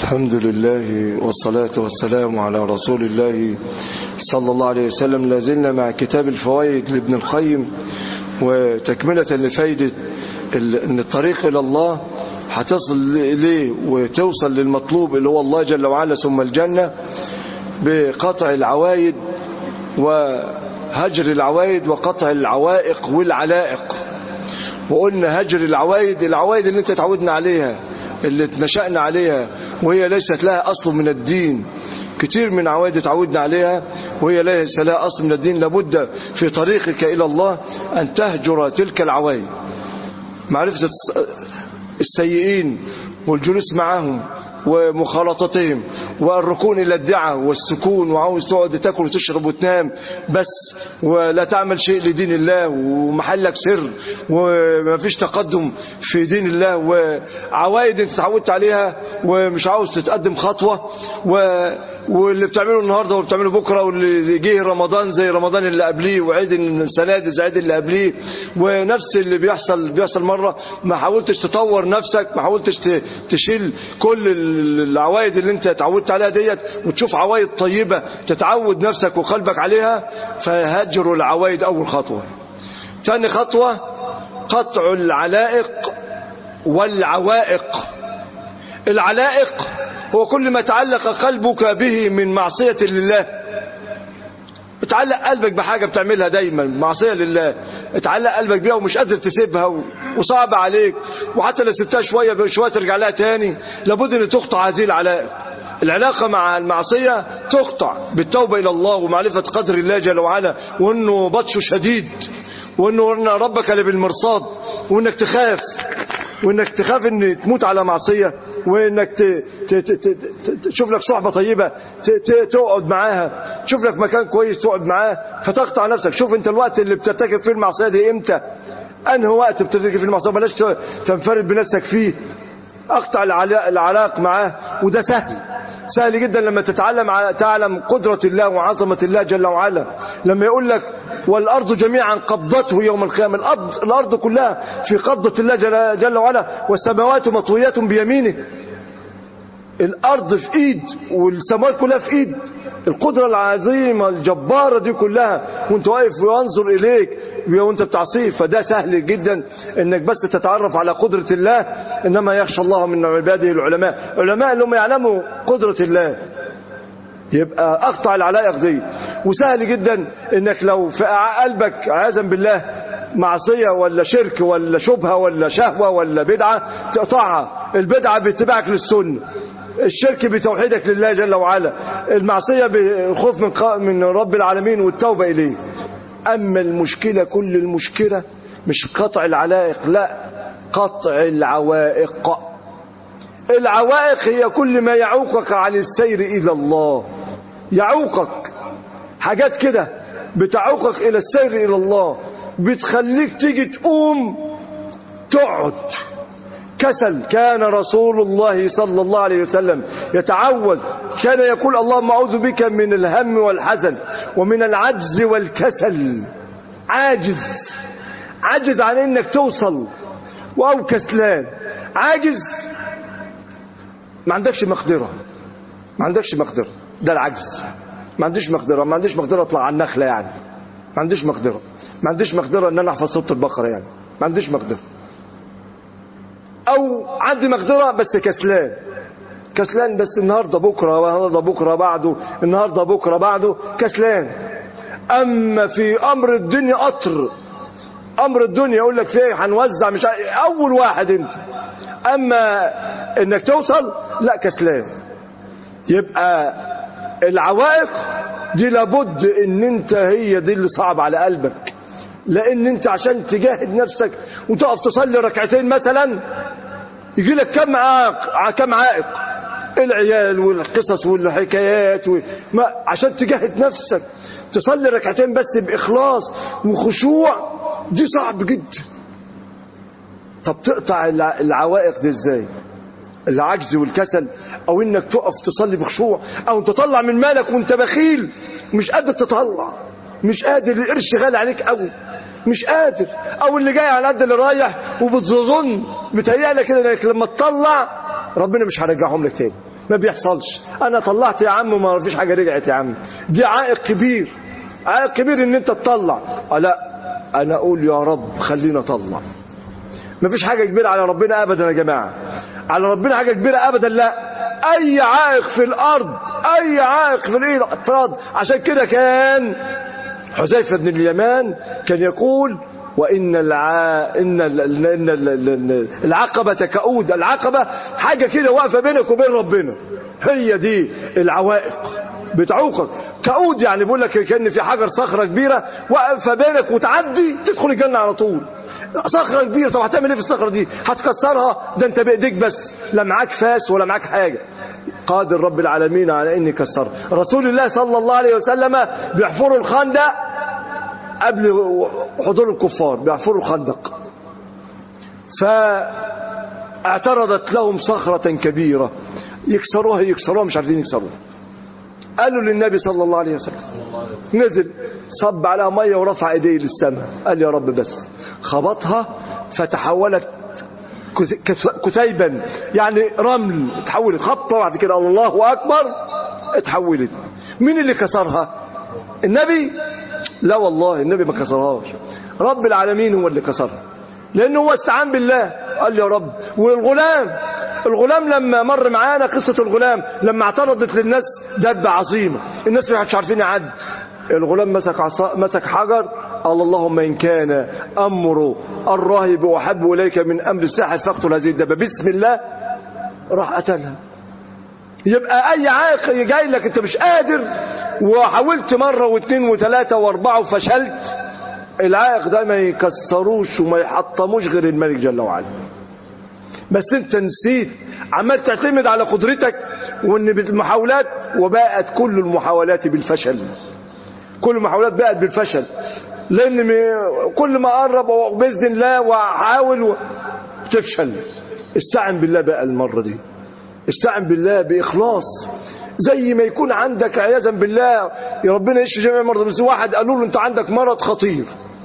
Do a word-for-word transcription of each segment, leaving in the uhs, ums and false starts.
الحمد لله والصلاة والسلام على رسول الله صلى الله عليه وسلم. لازلنا مع كتاب الفوائد لابن القيم، وتكملة لفايدة ان الطريق الى الله هتصل اليه وتوصل للمطلوب اللي هو الله جل وعلا ثم الجنة بقطع العوائد وهجر العوائد وقطع العوائق والعلائق. وقلنا هجر العوائد، العوائد اللي انت تعودنا عليها اللي اتنشأنا عليها وهي ليست لها أصل من الدين. كتير من عوائد تعودنا عليها وهي ليس لها أصل من الدين. لابد في طريقك إلى الله أن تهجر تلك العوائد، معرفة السيئين والجلوس معهم ومخالطتهم والركون إلى الدعاء والسكون، وعاوز تقعد تاكل وتشرب وتنام بس ولا تعمل شيء لدين الله ومحلك سر وما فيش تقدم في دين الله، وعوائد انت تعودت عليها ومش عاوز تتقدم خطوة، و... واللي بتعمله النهارده وبتعمله بكره، واللي جه رمضان زي رمضان اللي قبليه، وعيد السنه دي زي عيد اللي قبليه، ونفس اللي بيحصل بيحصل مره. ما حاولتش تطور نفسك، ما حاولتش تشيل كل العوائد اللي انت تعودت عليها ديت وتشوف عوائد طيبة تتعود نفسك وقلبك عليها. فهجر العوائد أول خطوة. ثاني خطوة قطع العلائق والعوائق. العلائق هو كل ما تعلق قلبك به من معصية لله. اتعلق قلبك بحاجة بتعملها دايما معصية لله، اتعلق قلبك بيها ومش قادر تسيبها وصعب عليك، وحتى لو سبتها شوية بشوية ترجع لها تاني. لابد ان تقطع هذه العلائق. العلاقة مع المعصية تقطع بالتوبة إلى الله ومعرفة قدر الله جل وعلا، وانه بطشه شديد، وانه ان ربك لبالمرصاد، وانك تخاف وانك تخاف ان تموت على معصية، وانك تشوف لك صحبة طيبة تقعد معاها، تشوف لك مكان كويس تقعد معاه فتقطع نفسك. شوف انت الوقت اللي بترتكب فيه المعصية دي امتى، انهي وقت بترتكب فيه المعصية، بلاش تنفرد بنفسك فيه. اقطع العلاق معاه، وده سهل سهل جدا لما تتعلم تعلم قدرة الله وعظمة الله جل وعلا. لما يقول لك والأرض جميعا قبضته يوم القيامة، الأرض, الأرض كلها في قبضة الله جل, جل وعلا، والسماوات مطويات بيمينه. الأرض في إيد والسماوات كلها في إيد. القدرة العظيمة الجبارة دي كلها وانت واقف وينظر إليك وانت بتعصيه. فده سهل جدا انك بس تتعرف على قدرة الله. انما يخشى الله من عباده العلماء، علماء اللي هم يعلموا قدرة الله. يبقى اقطع العلائق دي. وسهل جدا انك لو في قلبك عياذا بالله معصية ولا شرك ولا شبهة ولا شهوة ولا بدعة تقطعها. البدعة باتباعك للسنة، الشرك بتوحيدك لله جل وعلا، المعصية بالخوف من من رب العالمين والتوبة إليه. أما المشكلة كل المشكلة مش قطع العلائق، لا، قطع العوائق. العوائق هي كل ما يعوقك عن السير إلى الله. يعوقك حاجات كده بتعوقك إلى السير إلى الله، بتخليك تيجي تقوم تقعد. كسل. كان رسول الله صلى الله عليه وسلم يتعوذ، كان يقول اللهم أعوذ بك من الهم والحزن ومن العجز والكسل. عاجز، عاجز عن انك توصل، او كسلان، عاجز ما عندكش مقدرة، ما عندكش مقدرة، ده العجز. ما عنديش مقدرة، ما عنديش مقدرة اطلع على النخلة يعني، ما عنديش مقدرة، ما عنديش مقدرة ان انا احفظ سورة البقرة يعني، ما عنديش مقدرة. او عندي مقدرة بس كسلان، كسلان بس النهاردة بكرة، النهاردة بكرة بعده، النهاردة بكرة بعده، كسلان. اما في امر الدنيا قطر، امر الدنيا يقول لك فيه هنوزع مش اول واحد انت، اما انك توصل لا، كسلان. يبقى العوائق دي لابد ان انت هي دي اللي صعب على قلبك، لان انت عشان تجاهد نفسك وتقف تصلي ركعتين مثلا يجي لك كم عائق، كم عائق، العيال والقصص والحكايات و... ما عشان تجاهد نفسك تصلي ركعتين بس بإخلاص وخشوع، دي صعب جدا. طب تقطع العوائق دي ازاي؟ العجز والكسل، او انك تقف تصلي بخشوع، او تطلع من مالك وانت بخيل مش قادر تطلع، مش قادر، القرش غالي عليك قوي مش قادر، او اللي جاي على قد اللي رايح وبتظن بتهيألك كده انك لما تطلع ربنا مش هيرجعهم لك تاني، ما بيحصلش. انا طلعت يا عم وما فيش حاجه رجعت يا عم، دي عائق كبير، عائق كبير ان انت تطلع. لا انا اقول يا رب خلينا اطلع. ما فيش حاجه كبيره على ربنا ابدا يا جماعه، على ربنا حاجه كبيره ابدا، لا. اي عائق في الارض، اي عائق في الارض. عشان كده كان حذيفه بن اليمان كان يقول وان الع... ان ال... ان ال... العقبه كؤود. العقبه حاجه كده واقفه بينك وبين ربنا، هي دي العوائق بتعوقك. كؤود يعني بيقول لك كان في حجر صخره كبيره واقفه بينك وتعدي تدخل الجنه على طول. صخره كبيره، طب هتعمل ايه في الصخره دي؟ هتكسرها؟ ده انت بايديك بس، لا معاك فاس ولا معاك حاجه. قادر رب العالمين على ان يكسرها. رسول الله صلى الله عليه وسلم بيحفروا الخندق قبل حضور الكفار، بيحفروا الخندق، فاعترضت لهم صخره كبيره يكسروها يكسروها مش عارفين يكسروها. قالوا للنبي صلى الله عليه وسلم، نزل صب عليها ميه ورفع ايديه للسماء، قال يا رب بس. خبطها فتحولت كثيبا، يعني رمل، اتحولت خبطه بعد كده الله اكبر اتحولت. مين اللي كسرها؟ النبي؟ لا والله النبي ما كسرهاش، رب العالمين هو اللي كسرها، لانه هو استعان بالله. قال يا رب. والغلام، الغلام لما مر معانا قصة الغلام لما اعترضت للناس دبة عظيمة، الناس مش عارفين يعد، الغلام مسك عصا، مسك حجر، قال اللهم إن كان أمر الراهب أحب إليك من أمر الساحر فاقتل هذه الدبة، بسم الله، راح قتلها. يبقى أي عائق جاي لك أنت مش قادر وحاولت مرة واثنين وثلاثة واربعة وفشلت، العائق ده ما يكسروش وما يحطموش غير الملك جل وعلا. بس انت نسيت، عمال تعتمد على قدرتك وان بالمحاولات، وباءت كل المحاولات بالفشل. كل المحاولات باءت بالفشل، لان كل ما قرب باذن الله واحاول تفشل. استعن بالله بقى المره دي، استعن بالله باخلاص. زي ما يكون عندك عياذا بالله، يا ربنا يشفي جميع المرضى، بس واحد قالوا له انت عندك مرض خطير،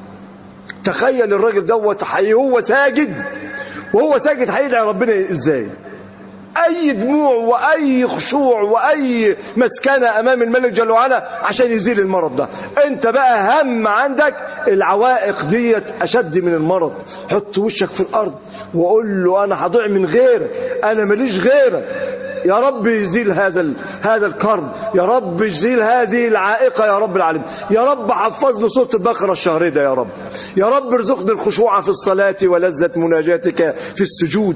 تخيل الراجل دوت هو ساجد، وهو ساجد هيدعي ربنا ازاي؟ اي دموع واي خشوع واي مسكنه امام الملك جل وعلا عشان يزيل المرض ده. انت بقى هم عندك العوائق ديت اشد من المرض. حط وشك في الارض وقول له انا هضيع من غيرك، انا ماليش غيرك، يا رب يزيل هذا هذا الكرب، يا رب يزيل هذه العائقه يا رب العالمين، يا رب حفظ له سوره البقره الشهر ده يا رب، يا رب ارزقني الخشوع في الصلاه ولذه مناجاتك في السجود.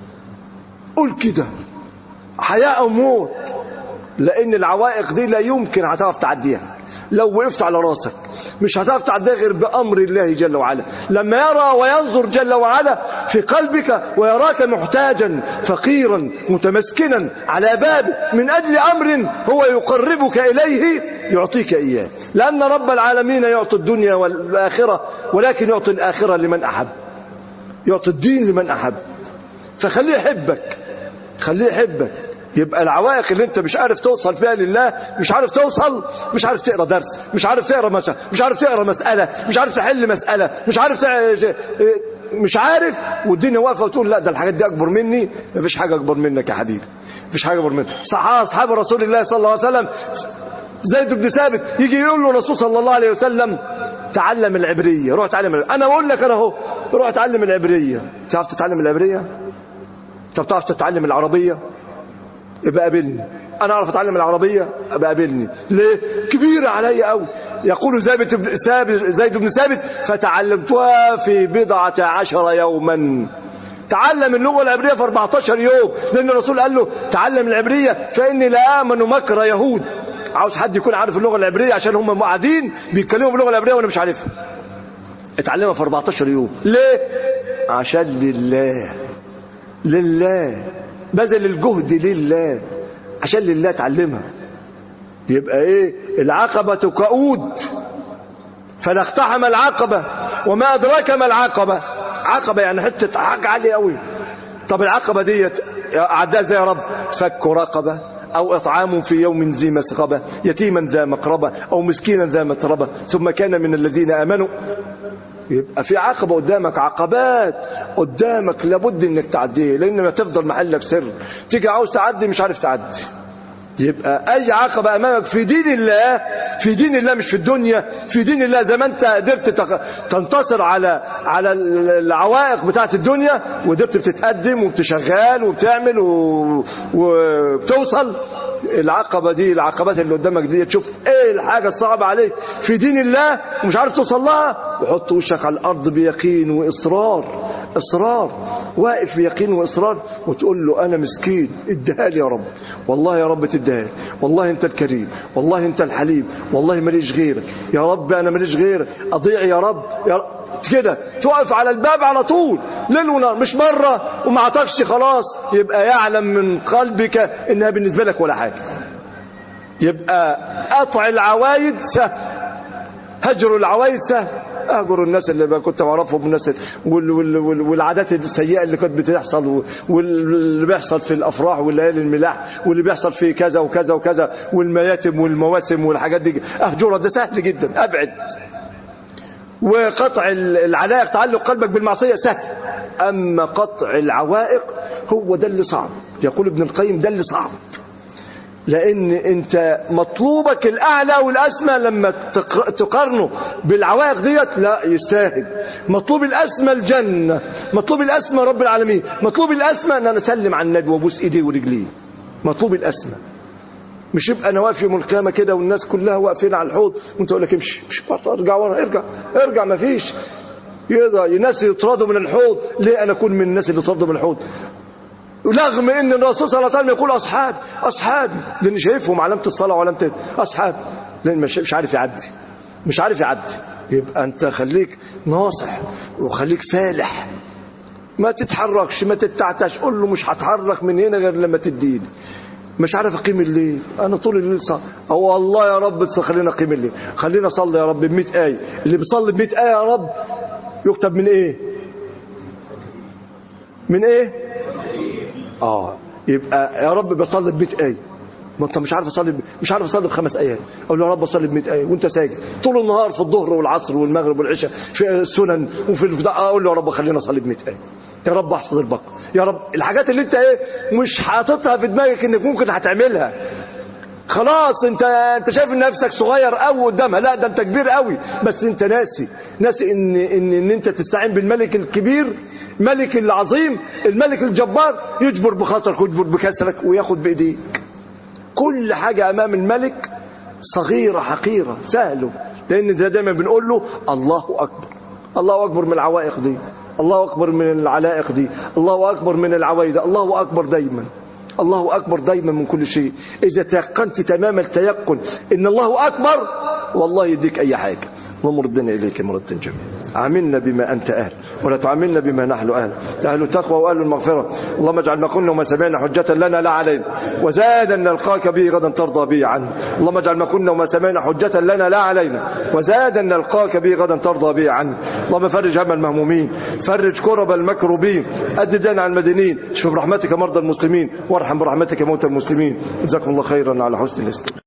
قول كده، حياه او موت، لان العوائق دي لا يمكن هتعرف تعديها. لو وقفت على راسك مش هتعرف تعديها غير بأمر الله جل وعلا. لما يرى وينظر جل وعلا في قلبك ويراك محتاجا فقيرا متمسكنا على بابه من أجل أمر هو يقربك إليه يعطيك إياه، لأن رب العالمين يعطي الدنيا والآخرة، ولكن يعطي الآخرة لمن أحب، يعطي الدين لمن أحب. فخليه يحبك، خليه يحبك. يبقى العوائق اللي انت مش عارف توصل فيها لله، مش عارف توصل، مش عارف تقرا درس، مش عارف تقرا مسألة، مش عارف تقرا مسألة، مش عارف تحل مسألة، مش عارف تع... مش عارف، والدنيا واقفه وتقول لا ده الحاجات دي اكبر مني. مفيش حاجه اكبر منك يا حبيبي، مفيش حاجه اكبر منك. صحابه اصحاب رسول الله صلى الله عليه وسلم، زيد بن ثابت يجي يقول له الرسول صلى الله عليه وسلم تعلم العبريه، روح اتعلم العبرية. انا بقول لك انا اهو روح اتعلم العبريه. تعرف تتعلم العبريه؟ طب تعرف تتعلم العربيه؟ يبقى قابلني. انا اعرف اتعلم العربيه، ابقى قابلني. ليه؟ كبيره عليا قوي. يقول زيد بن ثابت زيد بن ثابت فتعلمتها في بضعة عشر يوما. تعلم اللغه العبريه في أربعة عشر يوم، لان الرسول قال له تعلم العبريه فاني لا امن مكر يهود. عاوز حد يكون عارف اللغه العبريه عشان هم قاعدين بيتكلموا باللغه العبريه وانا مش عارفها. اتعلمها في أربعة عشر يوم. ليه؟ عشان لله، لله بذل الجهد لله، عشان لله تعلمها. يبقى ايه؟ العقبة كؤود فنقتحم العقبة وما أدراك ما العقبة. عقبة يعني حتة حاجة عالية قوي. طب العقبة ديت أعدها زي يا رب؟ فك رقبة أو إطعام في يوم ذي مسغبة يتيما ذا مقربة أو مسكينا ذا متربة ثم كان من الذين آمنوا يبقى في عقبة قدامك، عقبات قدامك لابد انك تعديها، لان ما تفضل محلك سر، تيجي عاوز تعدي مش عارف تعدي. يبقى اي عقبة امامك في دين الله، في دين الله مش في الدنيا، في دين الله، زي ما انت قدرت تنتصر على على العوائق بتاعت الدنيا، وقدرت بتتقدم وبتشغال وبتعمل وبتوصل، العقبة دي، العقبات اللي قدامك دي، تشوف ايه الحاجة الصعبة عليك في دين الله ومش عارف توصل لها، وحط وشك على الارض بيقين واصرار، اصرار، واقف بيقين واصرار، وتقول له انا مسكين اديها لي يا رب، والله يا رب تديها لي، والله انت الكريم، والله انت الحليم، والله ماليش غيرك يا رب، انا ماليش غيرك، اضيع يا رب، يا رب. كده تقف على الباب على طول ليل ونهار، مش مرة وما عطكش خلاص، يبقى يعلم من قلبك انها بالنسبة لك ولا حاجة. يبقى قطع العوايد سهل، هجر العوايد سهل، اهجر الناس اللي كنت بعرفهم، الناس وال وال وال والعادات السيئه اللي كانت بتحصل، واللي بيحصل في الافراح والليالي الملاح، واللي بيحصل في كذا وكذا وكذا، والمياتم والمواسم والحاجات دي، اهجرها، ده سهل جدا، ابعد. وقطع العلائق، تعلق قلبك بالمعصيه سهل، اما قطع العوائق هو ده اللي صعب. يقول ابن القيم ده اللي صعب، لان انت مطلوبك الاعلى والاسمى لما تقارنه بالعوائق ديت لا يستاهل. مطلوب الاسمى الجنه، مطلوب الاسمى رب العالمين، مطلوب الاسمى ان انا اسلم على النبي وابوس ايديه ورجليه، مطلوب الاسمى. مش يبقى انا واقف يوم القيامه كده والناس كلها واقفين على الحوض وانت تقول لك امشي، مش ارجع ورا، ارجع ارجع، ما فيش يقدر الناس يطردوا من الحوض. ليه انا اكون من الناس اللي يطردوا من الحوض؟ رغم ان الرسول صلى الله عليه وسلم يقول اصحاب اصحاب، لان شايفهم علامه الصلاه وعلامه اصحاب، لان مش عارف يعدي، مش عارف يعدي. يبقى انت خليك ناصح وخليك فالح، ما تتحركش، ما تتعتش، قول له مش هتحرك من هنا غير لما تديني. مش عارف اقيم الليل، انا طول الليل صار، او الله يا رب خلينا اقيم الليل، خلينا اصلي يا رب ب مئة آية، اللي بيصلي ب مئة آية يا رب يكتب من ايه؟ من ايه؟ اه يبقى يا رب بصلي ب مئة آية، ما انت مش عارف اصلي ب... مش عارف اصلي بخمس ايات، اقول له يا رب اصلي ب مئة آية وانت ساجد طول النهار في الظهر والعصر والمغرب والعشاء في السنن وفي البتاع، اقول له يا رب خلينا اصلي ب مئة آية، يا رب احفظ البقره، يا رب الحاجات اللي انت ايه مش حاططها في دماغك انك ممكن هتعملها. خلاص انت انت شايف نفسك صغير قوي قدامها، لا ده انت كبير قوي، بس انت ناسي ناسي ان ان ان انت تستعين بالملك الكبير، الملك العظيم، الملك الجبار، يجبر بخاطرك ويجبر بكسرك وياخد بايديك. كل حاجه امام الملك صغيره حقيره سهله، لان ده دايما بنقول له الله اكبر، الله اكبر من العوائق دي، الله اكبر من العلائق دي، الله اكبر من العوايد، الله اكبر دايما، الله أكبر دايما من كل شيء. إذا تيقنت تمام التيقن إن الله أكبر والله يديك أي حاجة. اللهم ردنا إليك مردا جميلا، عاملنا بما أنت أهل ولا تعاملنا بما نحن أهل، أهل التقوى وأهل المغفرة. اللهم اجعل ما قلنا وما سمعنا حجة لنا لا علينا، وزادا نلقاك به غدا ترضى به عنا. اللهم اجعل ما قلنا وما سمعنا حجة لنا لا علينا، وزادا نلقاك به غدا ترضى به عنا. اللهم فرج هم المهمومين، فرج كرب المكروبين، أد دين على المدينين، اشف برحمتك مرضى المسلمين، وارحم برحمتك موتى المسلمين. جزاكم الله خيرا على حسن الاستماع.